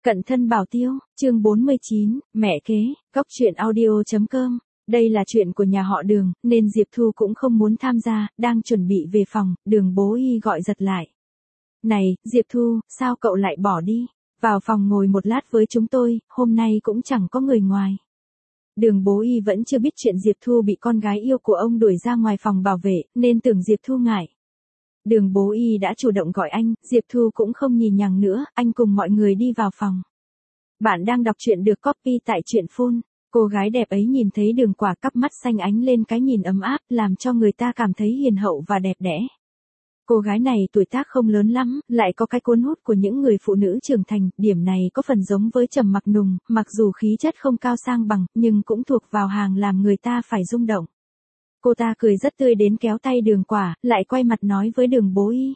Cận thân bảo tiêu, chương 49, mẹ kế, góc truyện audio.com. Đây là chuyện của nhà họ Đường, nên Diệp Thu cũng không muốn tham gia, đang chuẩn bị về phòng, Đường bố y gọi giật lại. Này, Diệp Thu, sao cậu lại bỏ đi? Vào phòng ngồi một lát với chúng tôi, hôm nay cũng chẳng có người ngoài. Đường bố y vẫn chưa biết chuyện Diệp Thu bị con gái yêu của ông đuổi ra ngoài phòng bảo vệ, nên tưởng Diệp Thu ngại. Đường bố y đã chủ động gọi anh, Diệp Thu cũng không nhì nhằng nữa, anh cùng mọi người đi vào phòng. Bạn đang đọc truyện được copy tại truyện phone. Cô gái đẹp ấy nhìn thấy Đường Quả cắp mắt xanh ánh lên cái nhìn ấm áp, làm cho người ta cảm thấy hiền hậu và đẹp đẽ. Cô gái này tuổi tác không lớn lắm, lại có cái cuốn hút của những người phụ nữ trưởng thành, điểm này có phần giống với Trầm Mặc Nùng, mặc dù khí chất không cao sang bằng, nhưng cũng thuộc vào hàng làm người ta phải rung động. Cô ta cười rất tươi đến kéo tay Đường Quả, lại quay mặt nói với Đường bố y.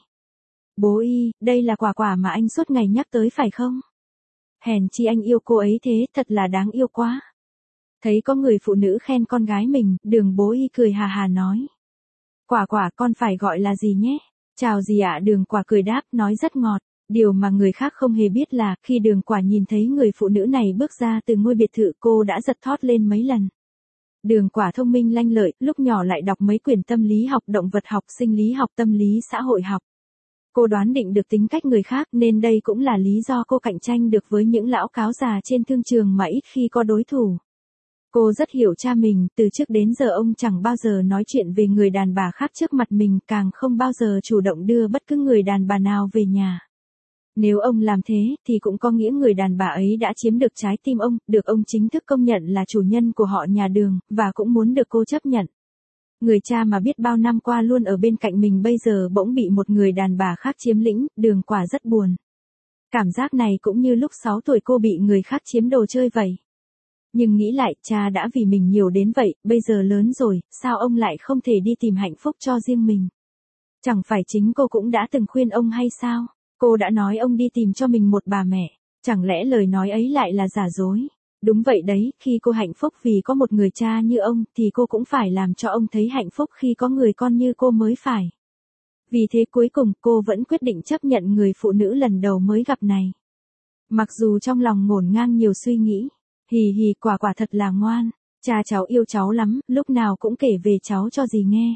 Bố y, đây là Quả Quả mà anh suốt ngày nhắc tới phải không? Hèn chi anh yêu cô ấy thế, thật là đáng yêu quá. Thấy có người phụ nữ khen con gái mình, Đường bố y cười hà hà nói. Quả Quả con phải gọi là gì nhé? Chào gì ạ? Đường Quả cười đáp, nói rất ngọt. Điều mà người khác không hề biết là, khi Đường Quả nhìn thấy người phụ nữ này bước ra từ ngôi biệt thự, cô đã giật thót lên mấy lần. Đường Quả thông minh lanh lợi, lúc nhỏ lại đọc mấy quyển tâm lý học, động vật học, sinh lý học, tâm lý xã hội học. Cô đoán định được tính cách người khác, nên đây cũng là lý do cô cạnh tranh được với những lão cáo già trên thương trường mà ít khi có đối thủ. Cô rất hiểu cha mình, từ trước đến giờ ông chẳng bao giờ nói chuyện về người đàn bà khác trước mặt mình, càng không bao giờ chủ động đưa bất cứ người đàn bà nào về nhà. Nếu ông làm thế, thì cũng có nghĩa người đàn bà ấy đã chiếm được trái tim ông, được ông chính thức công nhận là chủ nhân của họ nhà Đường, và cũng muốn được cô chấp nhận. Người cha mà biết bao năm qua luôn ở bên cạnh mình bây giờ bỗng bị một người đàn bà khác chiếm lĩnh, Đường Quả rất buồn. Cảm giác này cũng như lúc 6 tuổi cô bị người khác chiếm đồ chơi vậy. Nhưng nghĩ lại, cha đã vì mình nhiều đến vậy, bây giờ lớn rồi, sao ông lại không thể đi tìm hạnh phúc cho riêng mình? Chẳng phải chính cô cũng đã từng khuyên ông hay sao? Cô đã nói ông đi tìm cho mình một bà mẹ, chẳng lẽ lời nói ấy lại là giả dối? Đúng vậy đấy, khi cô hạnh phúc vì có một người cha như ông, thì cô cũng phải làm cho ông thấy hạnh phúc khi có người con như cô mới phải. Vì thế cuối cùng cô vẫn quyết định chấp nhận người phụ nữ lần đầu mới gặp này. Mặc dù trong lòng ngổn ngang nhiều suy nghĩ. Hì hì, Quả Quả thật là ngoan, cha cháu yêu cháu lắm, lúc nào cũng kể về cháu cho dì nghe.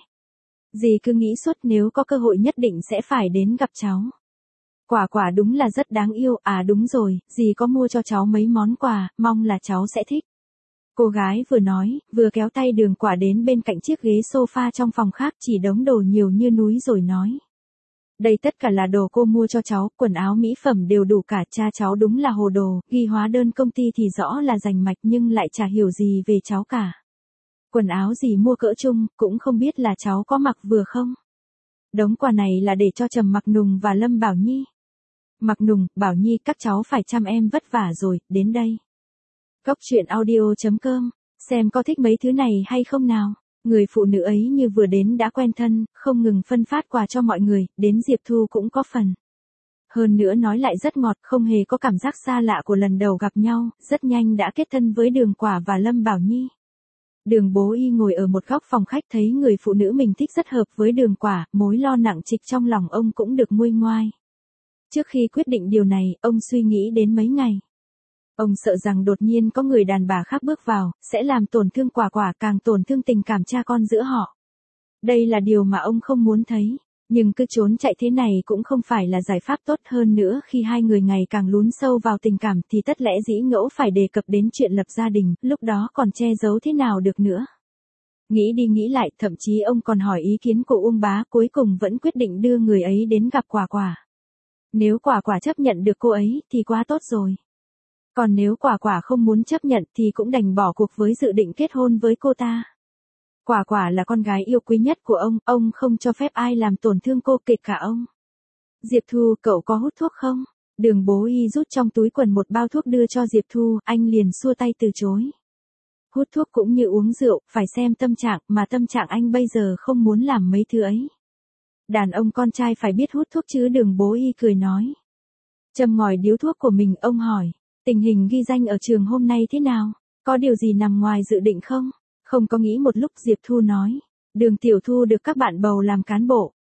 Dì cứ nghĩ suốt nếu có cơ hội nhất định sẽ phải đến gặp cháu. Quả Quả đúng là rất đáng yêu, à đúng rồi, dì có mua cho cháu mấy món quà, mong là cháu sẽ thích. Cô gái vừa nói, vừa kéo tay Đường Quả đến bên cạnh chiếc ghế sofa trong phòng khác, chỉ đống đồ nhiều như núi rồi nói. Đây tất cả là đồ cô mua cho cháu, quần áo mỹ phẩm đều đủ cả, cha cháu đúng là hồ đồ, ghi hóa đơn công ty thì rõ là rành mạch nhưng lại chả hiểu gì về cháu cả. Quần áo gì mua cỡ chung, cũng không biết là cháu có mặc vừa không. Đống quà này là để cho Trầm Mặc Nùng và Lâm Bảo Nhi. Mặc Nùng, Bảo Nhi, các cháu phải chăm em vất vả rồi, đến đây. Góc truyện audio.com, xem có thích mấy thứ này hay không nào. Người phụ nữ ấy như vừa đến đã quen thân, không ngừng phân phát quà cho mọi người, đến Diệp Thu cũng có phần. Hơn nữa nói lại rất ngọt, không hề có cảm giác xa lạ của lần đầu gặp nhau, rất nhanh đã kết thân với Đường Quả và Lâm Bảo Nhi. Đường bố y ngồi ở một góc phòng khách thấy người phụ nữ mình thích rất hợp với Đường Quả, mối lo nặng trịch trong lòng ông cũng được nguôi ngoai. Trước khi quyết định điều này, ông suy nghĩ đến mấy ngày. Ông sợ rằng đột nhiên có người đàn bà khác bước vào, sẽ làm tổn thương Quả Quả, càng tổn thương tình cảm cha con giữa họ. Đây là điều mà ông không muốn thấy, nhưng cứ trốn chạy thế này cũng không phải là giải pháp tốt, hơn nữa khi hai người ngày càng lún sâu vào tình cảm thì tất lẽ dĩ ngẫu phải đề cập đến chuyện lập gia đình, lúc đó còn che giấu thế nào được nữa. Nghĩ đi nghĩ lại, thậm chí ông còn hỏi ý kiến của Uông Bá, cuối cùng vẫn quyết định đưa người ấy đến gặp Quả Quả. Nếu Quả Quả chấp nhận được cô ấy thì quá tốt rồi. Còn nếu Quả Quả không muốn chấp nhận thì cũng đành bỏ cuộc với dự định kết hôn với cô ta. Quả Quả là con gái yêu quý nhất của ông không cho phép ai làm tổn thương cô, kể cả ông. Diệp Thu, cậu có hút thuốc không? Đường bố y rút trong túi quần một bao thuốc đưa cho Diệp Thu, anh liền xua tay từ chối. Hút thuốc cũng như uống rượu, phải xem tâm trạng, mà tâm trạng anh bây giờ không muốn làm mấy thứ ấy. Đàn ông con trai phải biết hút thuốc chứ, Đường bố y cười nói. Châm ngòi điếu thuốc của mình, ông hỏi. Tình hình ghi danh ở trường hôm nay thế nào? Có điều gì nằm ngoài dự định không? Không có, nghĩ một lúc Diệp Thu nói. Đường tiểu Thu được các bạn bầu làm cán bộ.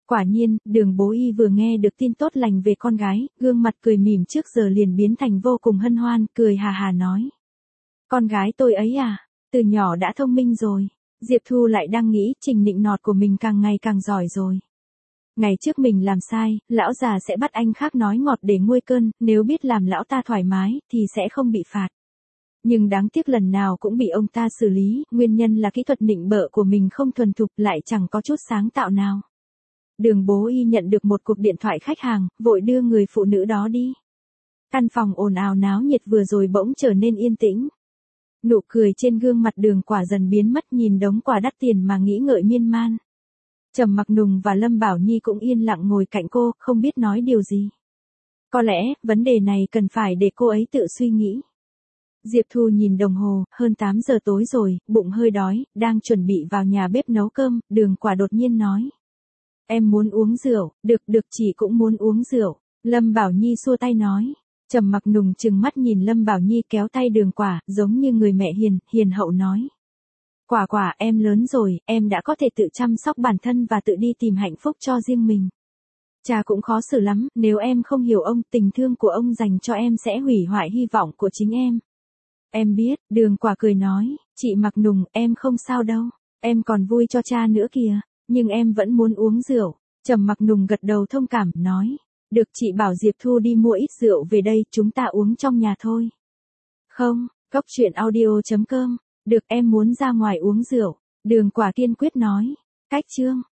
Quả nhiên, Đường Bố Y vừa nghe được tin tốt lành về con gái, gương mặt cười mỉm trước giờ liền biến thành vô cùng hân hoan, cười hà hà nói. Con gái tôi ấy à, từ nhỏ đã thông minh rồi. Diệp Thu lại đang nghĩ Trình nịnh nọt của mình càng ngày càng giỏi rồi. Ngày trước mình làm sai, lão già sẽ bắt anh khác nói ngọt để nguôi cơn, nếu biết làm lão ta thoải mái, thì sẽ không bị phạt. Nhưng đáng tiếc lần nào cũng bị ông ta xử lý, nguyên nhân là kỹ thuật nịnh bợ của mình không thuần thục lại chẳng có chút sáng tạo nào. Đường Bố Y nhận được một cuộc điện thoại khách hàng, vội đưa người phụ nữ đó đi. Căn phòng ồn ào náo nhiệt vừa rồi bỗng trở nên yên tĩnh. Nụ cười trên gương mặt Đường Quả dần biến mất, nhìn đống quà đắt tiền mà nghĩ ngợi miên man. Trầm Mặc Nùng và Lâm Bảo Nhi cũng yên lặng ngồi cạnh cô, không biết nói điều gì. Có lẽ, vấn đề này cần phải để cô ấy tự suy nghĩ. Diệp Thu nhìn đồng hồ, hơn 8 giờ tối rồi, bụng hơi đói, đang chuẩn bị vào nhà bếp nấu cơm, Đường Quả đột nhiên nói. Em muốn uống rượu, được chị cũng muốn uống rượu. Lâm Bảo Nhi xua tay nói. Trầm Mặc Nùng trừng mắt nhìn Lâm Bảo Nhi kéo tay Đường Quả, giống như người mẹ hiền hậu nói. Quả em lớn rồi, em đã có thể tự chăm sóc bản thân và tự đi tìm hạnh phúc cho riêng mình. Cha cũng khó xử lắm, nếu em không hiểu ông, tình thương của ông dành cho em sẽ hủy hoại hy vọng của chính em. Em biết, Đường Quả cười nói, chị Mặc Nùng, em không sao đâu, em còn vui cho cha nữa kìa, nhưng em vẫn muốn uống rượu. Trầm Mặc Nùng gật đầu thông cảm, nói, được, chị bảo Diệp Thu đi mua ít rượu về đây, chúng ta uống trong nhà thôi. Không, coctruyện audio.com, được, em muốn ra ngoài uống rượu. Đường Quả kiên quyết nói. Cách chương